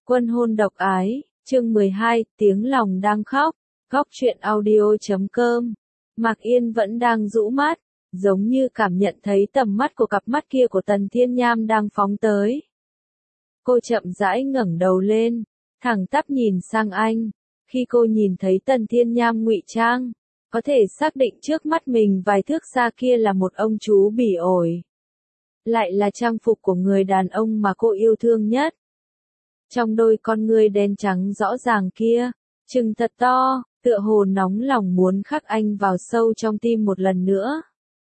Quân hôn độc ái, chương 12, tiếng lòng đang khóc, góc truyện audio.com. Mạc Yên vẫn đang rũ mắt, giống như cảm nhận thấy tầm mắt của cặp mắt kia của Tần Thiên Nham đang phóng tới. Cô chậm rãi ngẩng đầu lên, thẳng tắp nhìn sang anh. Khi cô nhìn thấy Tần Thiên Nham ngụy trang, có thể xác định trước mắt mình vài thước xa kia là một ông chú bỉ ổi. Lại là trang phục của người đàn ông mà cô yêu thương nhất. Trong đôi con ngươi đen trắng rõ ràng kia, trừng thật to, tựa hồ nóng lòng muốn khắc anh vào sâu trong tim một lần nữa.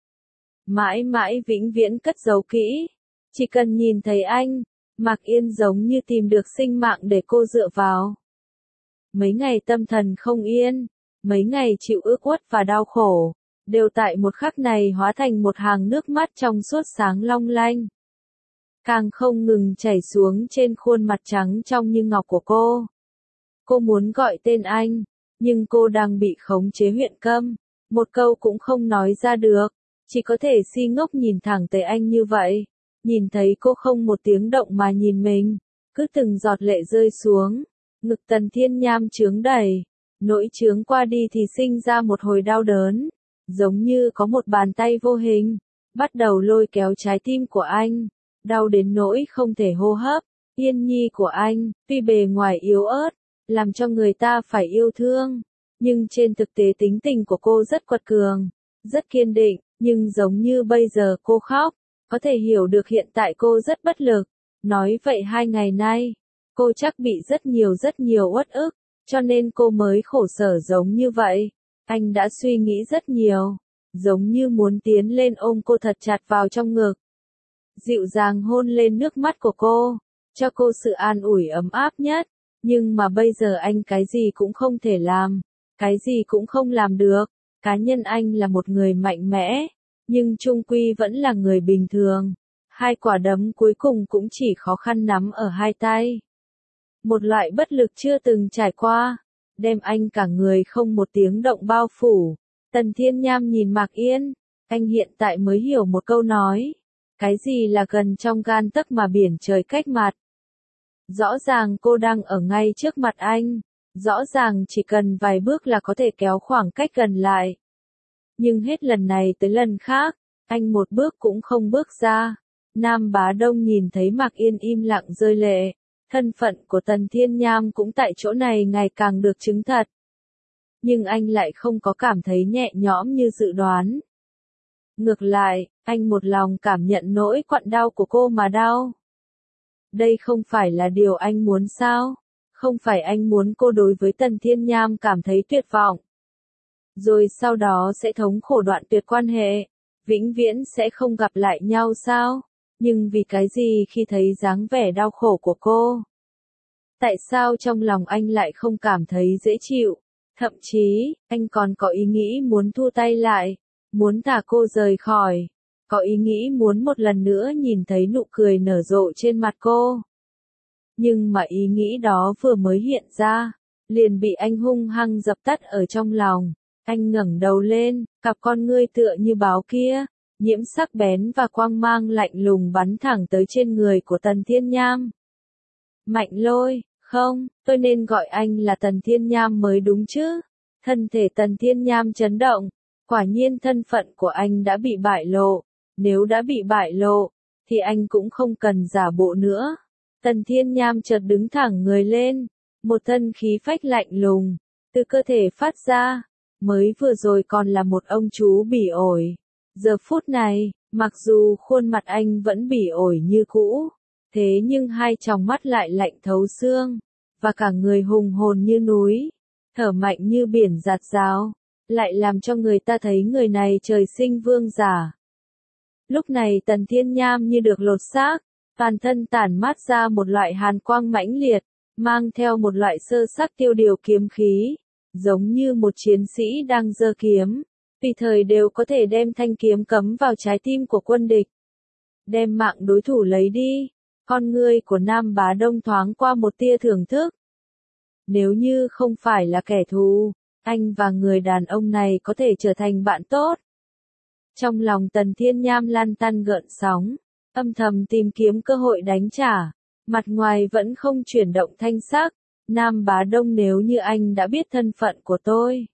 Mãi mãi vĩnh viễn cất giấu kỹ. Chỉ cần nhìn thấy anh, Mạc Yên giống như tìm được sinh mạng để cô dựa vào. Mấy ngày tâm thần không yên, mấy ngày chịu ức uất và đau khổ, đều tại một khắc này hóa thành một hàng nước mắt trong suốt sáng long lanh. Càng không ngừng chảy xuống trên khuôn mặt trắng trong như ngọc của cô. Cô muốn gọi tên anh, nhưng cô đang bị khống chế huyện câm, một câu cũng không nói ra được, chỉ có thể si ngốc nhìn thẳng tới anh như vậy. Nhìn thấy cô không một tiếng động mà nhìn mình, cứ từng giọt lệ rơi xuống, ngực Tần Thiên Nham chướng đầy, nỗi chướng qua đi thì sinh ra một hồi đau đớn, giống như có một bàn tay vô hình, bắt đầu lôi kéo trái tim của anh, đau đến nỗi không thể hô hấp. Yên nhi của anh, tuy bề ngoài yếu ớt, làm cho người ta phải yêu thương, nhưng trên thực tế tính tình của cô rất quật cường, rất kiên định, nhưng giống như bây giờ cô khóc, có thể hiểu được hiện tại cô rất bất lực. Nói vậy 2 ngày nay, cô chắc bị rất nhiều uất ức, cho nên cô mới khổ sở giống như vậy. Anh đã suy nghĩ rất nhiều, giống như muốn tiến lên ôm cô thật chặt vào trong ngực. Dịu dàng hôn lên nước mắt của cô, cho cô sự an ủi ấm áp nhất. Nhưng mà bây giờ anh cái gì cũng không thể làm, cái gì cũng không làm được. Cá nhân anh là một người mạnh mẽ, nhưng chung quy vẫn là người bình thường. 2 quả đấm cuối cùng cũng chỉ khó khăn nắm ở 2 tay. Một loại bất lực chưa từng trải qua, đem anh cả người không một tiếng động bao phủ. Tần Thiên Nham nhìn Mạc Yên, anh hiện tại mới hiểu một câu nói. Cái gì là gần trong gan tấc mà biển trời cách mặt. Rõ ràng cô đang ở ngay trước mặt anh, rõ ràng chỉ cần vài bước là có thể kéo khoảng cách gần lại. Nhưng hết lần này tới lần khác, anh một bước cũng không bước ra. Nam Bá Đông nhìn thấy Mạc Yên im lặng rơi lệ, thân phận của Tần Thiên Nham cũng tại chỗ này ngày càng được chứng thật. Nhưng anh lại không có cảm thấy nhẹ nhõm như dự đoán. Ngược lại, anh một lòng cảm nhận nỗi quặn đau của cô mà đau. Đây không phải là điều anh muốn sao? Không phải anh muốn cô đối với Tần Thiên Nham cảm thấy tuyệt vọng. Rồi sau đó sẽ thống khổ đoạn tuyệt quan hệ, vĩnh viễn sẽ không gặp lại nhau sao? Nhưng vì cái gì khi thấy dáng vẻ đau khổ của cô? Tại sao trong lòng anh lại không cảm thấy dễ chịu? Thậm chí, anh còn có ý nghĩ muốn thu tay lại, muốn thả cô rời khỏi, có ý nghĩ muốn một lần nữa nhìn thấy nụ cười nở rộ trên mặt cô. Nhưng mà ý nghĩ đó vừa mới hiện ra, liền bị anh hung hăng dập tắt ở trong lòng. Anh ngẩng đầu lên, cặp con ngươi tựa như báo kia, nhiễm sắc bén và quang mang lạnh lùng bắn thẳng tới trên người của Tần Thiên Nham. Mạnh Lôi, không, tôi nên gọi anh là Tần Thiên Nham mới đúng chứ. Thân thể Tần Thiên Nham chấn động, quả nhiên thân phận của anh đã bị bại lộ. Nếu đã bị bại lộ, thì anh cũng không cần giả bộ nữa. Tần Thiên Nham chợt đứng thẳng người lên, một thân khí phách lạnh lùng, từ cơ thể phát ra. Mới vừa rồi còn là một ông chú bỉ ổi. Giờ phút này, mặc dù khuôn mặt anh vẫn bỉ ổi như cũ, thế nhưng 2 tròng mắt lại lạnh thấu xương, và cả người hùng hồn như núi, thở mạnh như biển dạt dào, lại làm cho người ta thấy người này trời sinh vương giả. Lúc này Tần Thiên Nham như được lột xác, toàn thân tản mát ra một loại hàn quang mãnh liệt, mang theo một loại sơ sắc tiêu điều kiếm khí. Giống như một chiến sĩ đang giơ kiếm, tùy thời đều có thể đem thanh kiếm cắm vào trái tim của quân địch. Đem mạng đối thủ lấy đi, con ngươi của Nam Bá Đông thoáng qua một tia thưởng thức. Nếu như không phải là kẻ thù, anh và người đàn ông này có thể trở thành bạn tốt. Trong lòng Tần Thiên Nham lăn tăn gợn sóng, âm thầm tìm kiếm cơ hội đánh trả. Mặt ngoài vẫn không chuyển động thanh sắc. Nam Bá Đông, nếu như anh đã biết thân phận của tôi.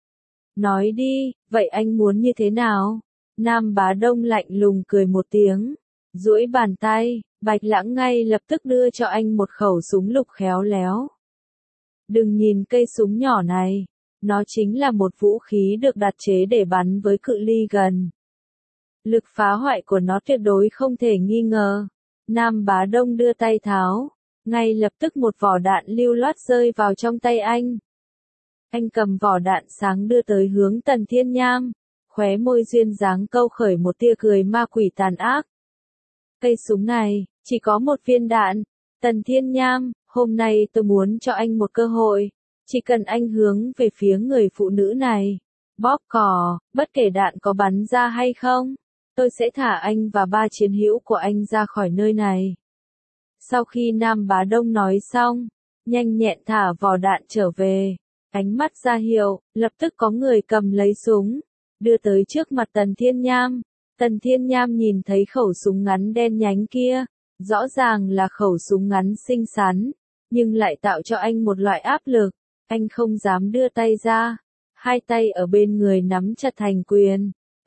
Nói đi, vậy anh muốn như thế nào? Nam Bá Đông lạnh lùng cười một tiếng. Duỗi bàn tay, Bạch Lãng ngay lập tức đưa cho anh một khẩu súng lục khéo léo. Đừng nhìn cây súng nhỏ này. Nó chính là một vũ khí được đặt chế để bắn với cự ly gần. Lực phá hoại của nó tuyệt đối không thể nghi ngờ. Nam Bá Đông đưa tay tháo. Ngay lập tức một vỏ đạn lưu loát rơi vào trong tay anh. Anh cầm vỏ đạn sáng đưa tới hướng Tần Thiên Nham. Khóe môi duyên dáng câu khởi một tia cười ma quỷ tàn ác. Cây súng này, chỉ có một viên đạn. Tần Thiên Nham, hôm nay tôi muốn cho anh một cơ hội. Chỉ cần anh hướng về phía người phụ nữ này. Bóp cò, bất kể đạn có bắn ra hay không. Tôi sẽ thả anh và 3 chiến hữu của anh ra khỏi nơi này. Sau khi Nam Bá Đông nói xong, nhanh nhẹn thả vỏ đạn trở về. Ánh mắt ra hiệu, lập tức có người cầm lấy súng, đưa tới trước mặt Tần Thiên Nham. Tần Thiên Nham nhìn thấy khẩu súng ngắn đen nhánh kia, rõ ràng là khẩu súng ngắn xinh xắn, nhưng lại tạo cho anh một loại áp lực. Anh không dám đưa tay ra, hai tay ở bên người nắm chặt thành quyền.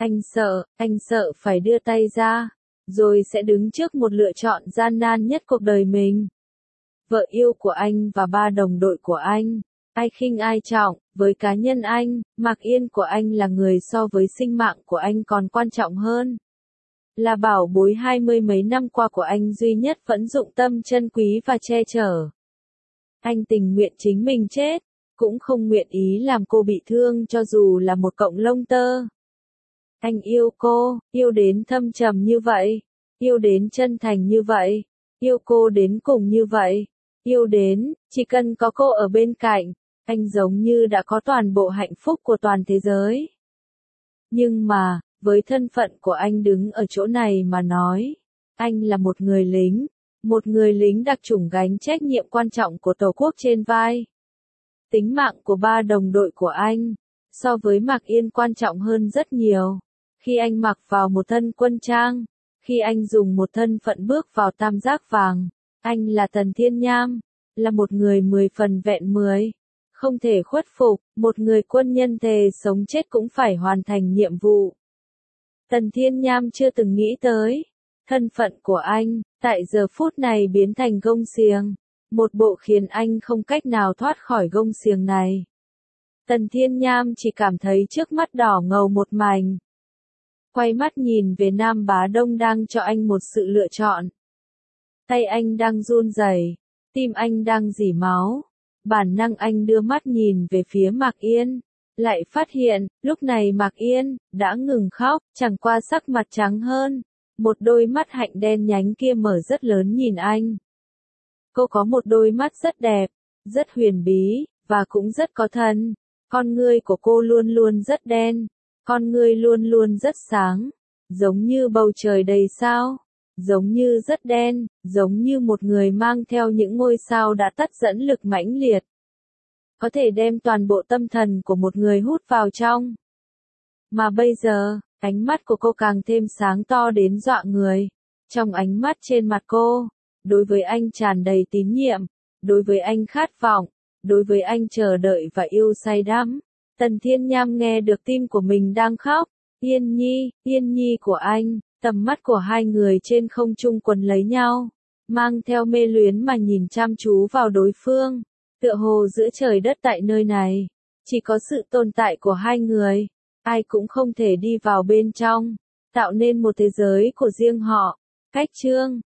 Anh sợ phải đưa tay ra, rồi sẽ đứng trước một lựa chọn gian nan nhất cuộc đời mình. Vợ yêu của anh và 3 đồng đội của anh, ai khinh ai trọng, với cá nhân anh, Mạc Yên của anh là người so với sinh mạng của anh còn quan trọng hơn. Là bảo bối 20 mấy năm qua của anh duy nhất vẫn dụng tâm chân quý và che chở. Anh tình nguyện chính mình chết, cũng không nguyện ý làm cô bị thương cho dù là một cọng lông tơ. Anh yêu cô, yêu đến thâm trầm như vậy, yêu đến chân thành như vậy, yêu cô đến cùng như vậy, yêu đến, chỉ cần có cô ở bên cạnh, anh giống như đã có toàn bộ hạnh phúc của toàn thế giới. Nhưng mà, với thân phận của anh đứng ở chỗ này mà nói, anh là một người lính đặc chủng gánh trách nhiệm quan trọng của Tổ quốc trên vai. Tính mạng của 3 đồng đội của anh, so với Mạc Yên quan trọng hơn rất nhiều. Khi anh mặc vào một thân quân trang, khi anh dùng một thân phận bước vào tam giác vàng, anh là Tần Thiên Nham, là một người 10 phần vẹn 10, không thể khuất phục, một người quân nhân thề sống chết cũng phải hoàn thành nhiệm vụ. Tần Thiên Nham chưa từng nghĩ tới, thân phận của anh, tại giờ phút này biến thành gông xiềng, một bộ khiến anh không cách nào thoát khỏi gông xiềng này. Tần Thiên Nham chỉ cảm thấy trước mắt đỏ ngầu một mảnh. Quay mắt nhìn về Nam Bá Đông đang cho anh một sự lựa chọn. Tay anh đang run rẩy, tim anh đang rỉ máu. Bản năng anh đưa mắt nhìn về phía Mạc Yên, lại phát hiện, lúc này Mạc Yên đã ngừng khóc, chẳng qua sắc mặt trắng hơn. Một đôi mắt hạnh đen nhánh kia mở rất lớn nhìn anh. Cô có một đôi mắt rất đẹp, rất huyền bí, và cũng rất có thần. Con ngươi của cô luôn luôn rất đen. Con ngươi luôn luôn rất sáng, giống như bầu trời đầy sao, giống như rất đen, giống như một người mang theo những ngôi sao đã tắt dẫn lực mãnh liệt. Có thể đem toàn bộ tâm thần của một người hút vào trong. Mà bây giờ, ánh mắt của cô càng thêm sáng to đến dọa người. Trong ánh mắt trên mặt cô, đối với anh tràn đầy tín nhiệm, đối với anh khát vọng, đối với anh chờ đợi và yêu say đắm. Tần Thiên Nham nghe được tim của mình đang khóc. Yên Nhi của anh, tầm mắt của hai người trên không trung quấn lấy nhau, mang theo mê luyến mà nhìn chăm chú vào đối phương. Tựa hồ giữa trời đất tại nơi này, chỉ có sự tồn tại của hai người, ai cũng không thể đi vào bên trong, tạo nên một thế giới của riêng họ. Cách chương